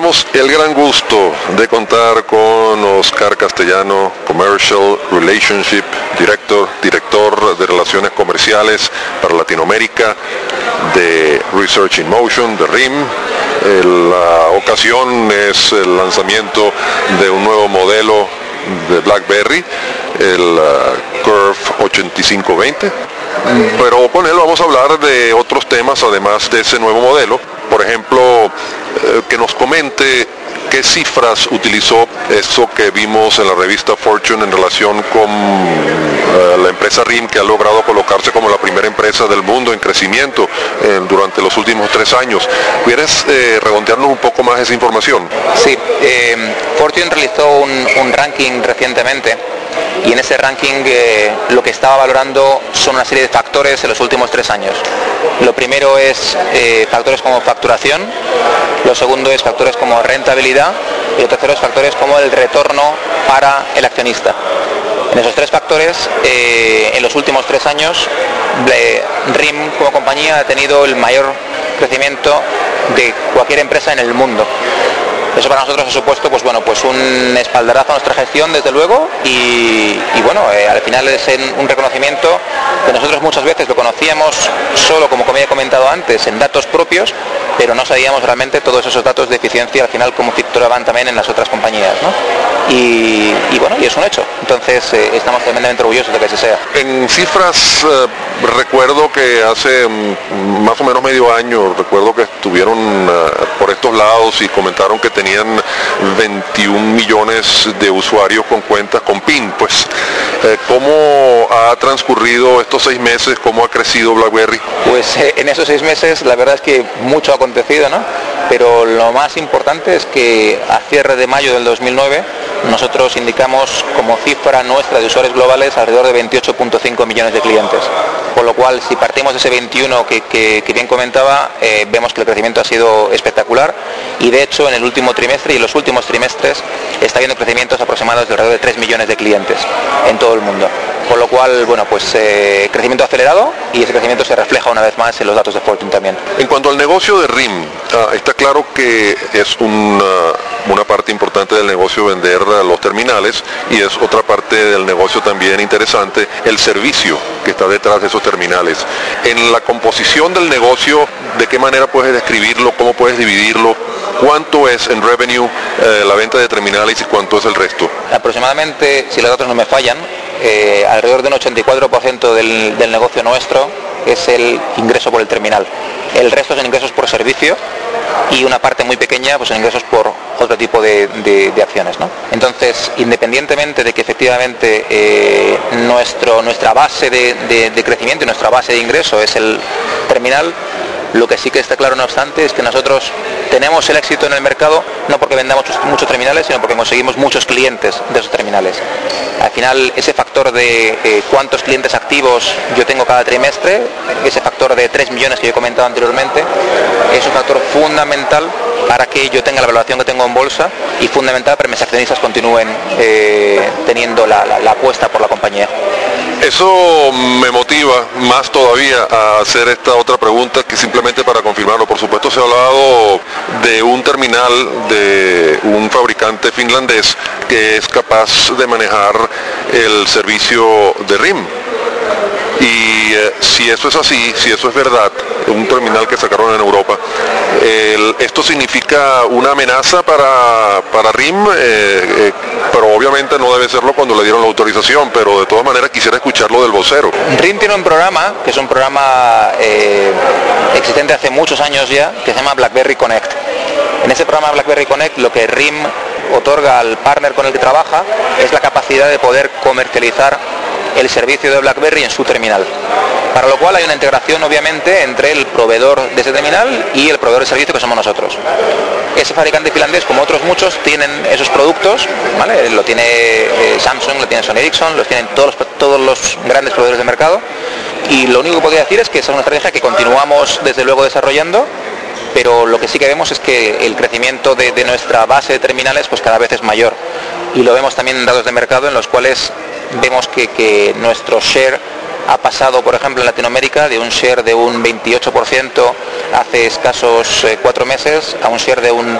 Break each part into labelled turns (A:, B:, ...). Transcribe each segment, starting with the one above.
A: tenemos el gran gusto de contar con Oscar Castellano, Commercial Relationship Director de Relaciones Comerciales para Latinoamérica de Research in Motion, de RIM. La ocasión es el lanzamiento de un nuevo modelo de BlackBerry, el Curve 8520, pero con él vamos a hablar de otros temas además de ese nuevo modelo. Por ejemplo, que nos comente qué cifras utilizó eso que vimos en la revista Fortune en relación con la empresa RIM, que ha logrado colocarse como la primera empresa del mundo en crecimiento durante los últimos 3 años. ¿Quieres redondearnos un poco más esa información?
B: Sí, Fortune realizó un ranking recientemente, y en ese ranking lo que estaba valorando son una serie de factores en los últimos 3 años. Lo primero es factores como facturación, lo segundo es factores como rentabilidad y lo tercero es factores como el retorno para el accionista. En esos 3 factores, en los últimos 3 años, RIM como compañía ha tenido el mayor crecimiento de cualquier empresa en el mundo. Eso para nosotros ha supuesto pues un espaldarazo a nuestra gestión, desde luego, y al final es un reconocimiento que nosotros muchas veces lo conocíamos solo, como he comentado antes, en datos propios, pero no sabíamos realmente todos esos datos de eficiencia al final cómo facturaban también en las otras compañías, ¿no? Y es un hecho. Entonces estamos tremendamente orgullosos de que así sea.
A: En cifras, recuerdo que hace más o menos medio año, recuerdo que estuvieron por estos lados y comentaron que tenían 21 millones de usuarios con cuentas con PIN. Pues, ¿cómo ha transcurrido estos 6 meses? ¿Cómo ha crecido BlackBerry?
B: Pues en esos 6 meses la verdad es que mucho ha acontecido, ¿no? Pero lo más importante es que a cierre de mayo del 2009 nosotros indicamos como cifra nuestra de usuarios globales alrededor de 28.5 millones de clientes. Con lo cual, si partimos de ese 21 que bien comentaba, vemos que el crecimiento ha sido espectacular, y de hecho en el último trimestre y en los últimos trimestres está habiendo crecimientos aproximados de alrededor de 3 millones de clientes en todo el mundo. Con lo cual, crecimiento acelerado, y ese crecimiento se refleja una vez más en los datos de Fortune también.
A: En cuanto al negocio de RIM, está claro que es una parte importante del negocio vender los terminales, y es otra parte del negocio también interesante el servicio que está detrás de esos terminales. En la composición del negocio, ¿de qué manera puedes describirlo? ¿Cómo puedes dividirlo? ¿Cuánto es en revenue la venta de terminales y cuánto es el resto?
B: Aproximadamente, si los datos no me fallan, alrededor de un 84% del negocio nuestro es el ingreso por el terminal. El resto son ingresos por servicio, y una parte muy pequeña son ingresos por otro tipo de acciones, ¿no? Entonces, independientemente de que efectivamente nuestra base de crecimiento y nuestra base de ingreso es el terminal, lo que sí que está claro, no obstante, es que nosotros tenemos el éxito en el mercado no porque vendamos muchos terminales, sino porque conseguimos muchos clientes de esos terminales. Al final, ese factor de cuántos clientes activos yo tengo cada trimestre, ese factor de 3 millones que yo he comentado anteriormente, es un factor fundamental para que yo tenga la valoración que tengo en bolsa, y fundamental para que mis accionistas continúen teniendo la apuesta por la compañía.
A: Eso me motiva más todavía a hacer esta otra pregunta, que simplemente para confirmarlo. Por supuesto, se ha hablado de un terminal de un fabricante finlandés que es capaz de manejar el servicio de RIM. Y si eso es así, si eso es verdad, un terminal que sacaron en Europa, esto significa una amenaza para RIM, pero obviamente no debe serlo cuando le dieron la autorización, pero de todas maneras quisiera escucharlo del vocero.
B: RIM tiene un programa, que es un programa existente hace muchos años ya, que se llama BlackBerry Connect. En ese programa BlackBerry Connect, lo que RIM otorga al partner con el que trabaja es la capacidad de poder comercializar el servicio de BlackBerry en su terminal, para lo cual hay una integración obviamente entre el proveedor de ese terminal y el proveedor de servicio, que somos nosotros. Ese fabricante finlandés, como otros muchos, tienen esos productos, ¿vale? Lo tiene Samsung, lo tiene Sony Ericsson, los tienen todos los grandes proveedores de mercado, y lo único que podría decir es que esa es una estrategia que continuamos desde luego desarrollando, pero lo que sí que vemos es que el crecimiento de nuestra base de terminales cada vez es mayor, y lo vemos también en datos de mercado en los cuales vemos que nuestro share ha pasado, por ejemplo, en Latinoamérica, de un share de un 28% hace escasos 4 meses a un share de un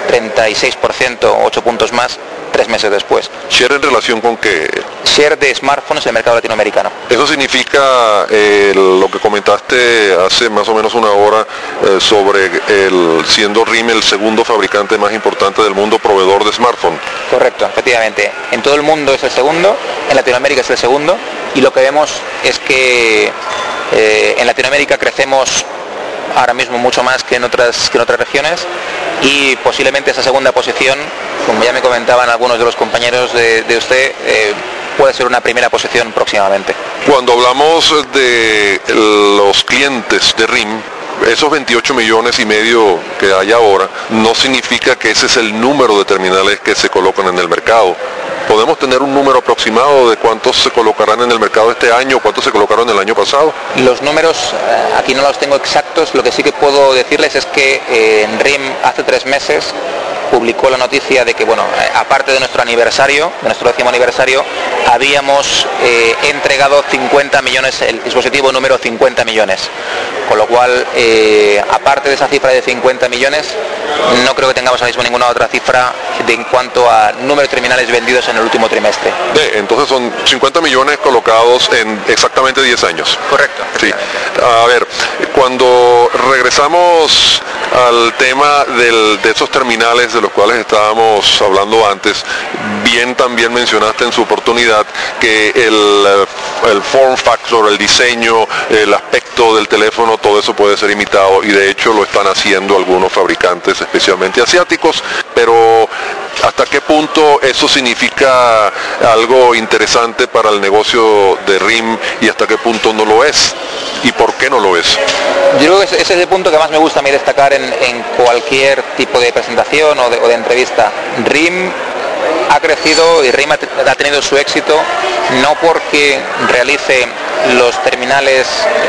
B: 36%, 8 puntos más, 3 meses después.
A: ¿Share en relación con qué?
B: Share de smartphones en el mercado latinoamericano.
A: Eso significa lo que comentaste hace más o menos una hora sobre siendo RIM el segundo fabricante más importante del mundo proveedor de smartphone.
B: Correcto, efectivamente. En todo el mundo es el segundo, en Latinoamérica es el segundo, y lo que vemos es que en Latinoamérica crecemos ahora mismo mucho más que en otras regiones, y posiblemente esa segunda posición, como ya me comentaban algunos de los compañeros de usted, puede ser una primera posición próximamente.
A: Cuando hablamos de los clientes de RIM, esos 28 millones y medio que hay ahora, no significa que ese es el número de terminales que se colocan en el mercado. ¿Podemos tener un número aproximado de cuántos se colocarán en el mercado este año, cuántos se colocaron el año pasado?
B: Los números aquí no los tengo exactos, lo que sí que puedo decirles es que RIM hace 3 meses publicó la noticia de que, bueno, aparte de nuestro aniversario, de nuestro 10º aniversario, habíamos entregado 50 millones, el dispositivo número 50 millones. Con lo cual, aparte de esa cifra de 50 millones, no creo que tengamos ahora mismo ninguna otra cifra en cuanto a número de terminales vendidos en el último trimestre.
A: Entonces son 50 millones colocados en exactamente 10 años.
B: Correcto.
A: Sí. A ver, cuando regresamos al tema de esos terminales de los cuales estábamos hablando antes, bien también mencionaste en su oportunidad que el form factor, el diseño, el aspecto del teléfono, todo eso puede ser imitado, y de hecho lo están haciendo algunos fabricantes, especialmente asiáticos, pero ¿hasta qué punto eso significa algo interesante para el negocio de RIM y hasta qué punto no lo es? ¿Y por qué no lo es?
B: Yo creo que ese es el punto que más me gusta a mí destacar en cualquier tipo de presentación o de entrevista. RIM ha crecido y RIM ha tenido su éxito no porque realice los terminales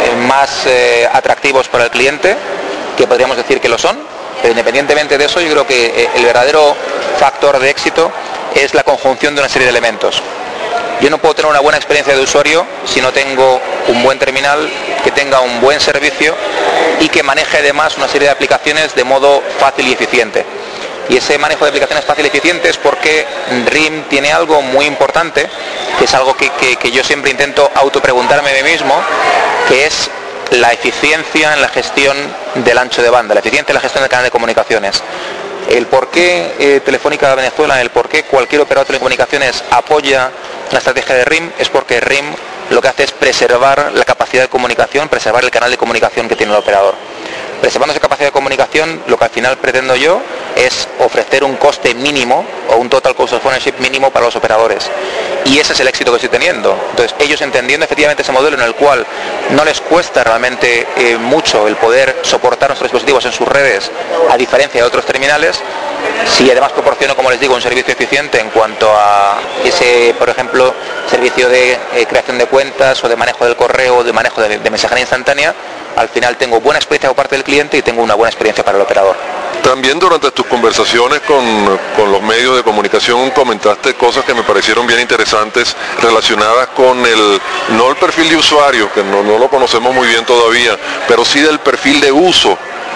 B: más atractivos para el cliente, que podríamos decir que lo son, pero independientemente de eso, yo creo que el verdadero factor de éxito es la conjunción de una serie de elementos. Yo no puedo tener una buena experiencia de usuario si no tengo un buen terminal, que tenga un buen servicio y que maneje además una serie de aplicaciones de modo fácil y eficiente. Y ese manejo de aplicaciones fácil y eficiente es porque RIM tiene algo muy importante, que es algo que yo siempre intento autopreguntarme a mí mismo, que es la eficiencia en la gestión del ancho de banda, la eficiencia en la gestión del canal de comunicaciones. El por qué Telefónica Venezuela, el por qué cualquier operador de telecomunicaciones apoya la estrategia de RIM, es porque RIM lo que hace es preservar la capacidad de comunicación, preservar el canal de comunicación que tiene el operador. Preservando esa capacidad de comunicación, lo que al final pretendo yo es ofrecer un coste mínimo o un total cost of ownership mínimo para los operadores. Y ese es el éxito que estoy teniendo. Entonces, ellos entendiendo efectivamente ese modelo en el cual no les cuesta realmente mucho el poder soportar nuestros dispositivos en sus redes, a diferencia de otros terminales, si además proporciono, como les digo, un servicio eficiente en cuanto a ese, por ejemplo, servicio de creación de cuentas o de manejo del correo o de manejo de mensajería instantánea, al final tengo buena experiencia por parte del cliente y tengo una buena experiencia para el operador.
A: También durante tus conversaciones con los medios de comunicación comentaste cosas que me parecieron bien interesantes relacionadas con no el perfil de usuario, que no lo conocemos muy bien todavía, pero sí del perfil de uso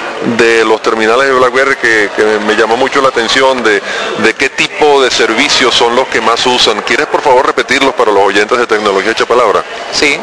A: de los terminales de BlackBerry, que me llamó mucho la atención de qué tipo de servicios son los que más usan. ¿Quieres por favor repetirlos para los oyentes de Tecnología Hecha Palabra?
B: Sí,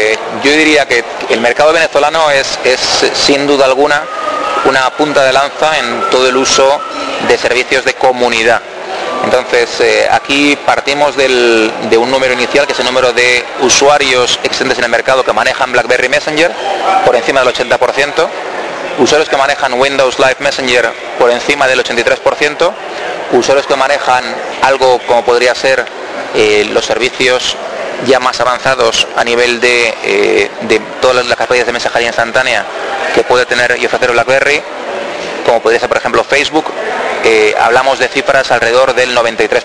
B: yo diría que el mercado venezolano es sin duda alguna una punta de lanza en todo el uso de servicios de comunidad. Entonces, aquí partimos de un número inicial, que es el número de usuarios existentes en el mercado que manejan BlackBerry Messenger, por encima del 80%, usuarios que manejan Windows Live Messenger por encima del 83%, usuarios que manejan algo como podría ser los servicios ya más avanzados a nivel de todas las capacidades de mensajería instantánea que puede tener y ofrecer BlackBerry, como podría ser por ejemplo Facebook. Hablamos de cifras alrededor del 93%.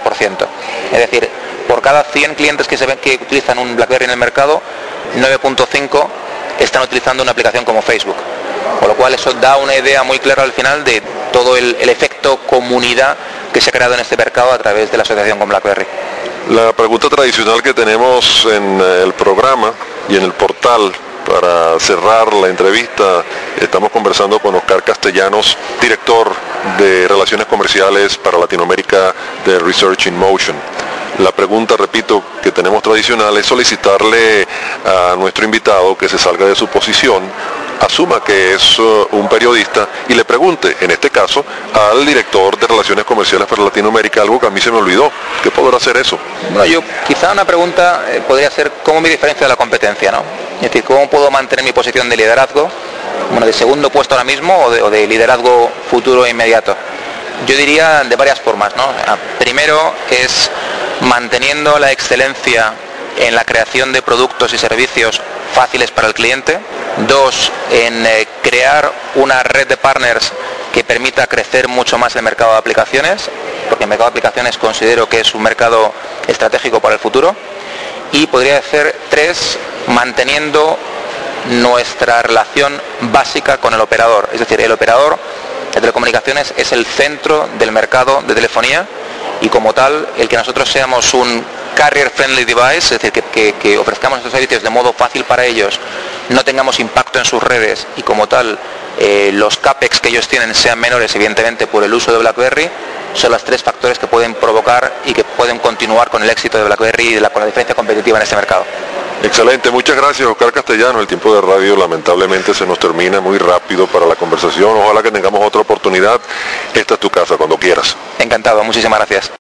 B: Es decir, por cada 100 clientes que utilizan un BlackBerry en el mercado, 9.5 están utilizando una aplicación como Facebook. Con lo cual eso da una idea muy clara al final de todo el efecto comunidad que se ha creado en este mercado a través de la asociación con BlackBerry.
A: La pregunta tradicional que tenemos en el programa y en el portal Para cerrar la entrevista, estamos conversando con Oscar Castellanos, director de Relaciones Comerciales para Latinoamérica de Research in Motion. La pregunta, repito, que tenemos tradicional es solicitarle a nuestro invitado que se salga de su posición, asuma que es un periodista y le pregunte, en este caso, al director de Relaciones Comerciales para Latinoamérica, algo que a mí se me olvidó. ¿Qué podrá hacer eso?
B: Bueno, yo quizá una pregunta podría ser cómo me diferencio de la competencia, ¿no? Es decir, cómo puedo mantener mi posición de liderazgo, bueno, de segundo puesto ahora mismo o de liderazgo futuro e inmediato. Yo diría de varias formas, ¿no? Primero es manteniendo la excelencia en la creación de productos y servicios fáciles para el cliente. Dos, en crear una red de partners que permita crecer mucho más el mercado de aplicaciones, porque el mercado de aplicaciones considero que es un mercado estratégico para el futuro. Y podría ser tres, manteniendo nuestra relación básica con el operador. Es decir, el operador de telecomunicaciones es el centro del mercado de telefonía y como tal, el que nosotros seamos un carrier friendly device, es decir, que ofrezcamos estos servicios de modo fácil para ellos, no tengamos impacto en sus redes y como tal los CAPEX que ellos tienen sean menores evidentemente por el uso de BlackBerry, son los tres factores que pueden provocar y que pueden continuar con el éxito de BlackBerry y con la diferencia competitiva en este mercado.
A: Excelente, muchas gracias Oscar Castellanos. El tiempo de radio lamentablemente se nos termina muy rápido para la conversación. Ojalá que tengamos otra oportunidad. Esta es tu casa, cuando quieras.
B: Encantado, muchísimas gracias.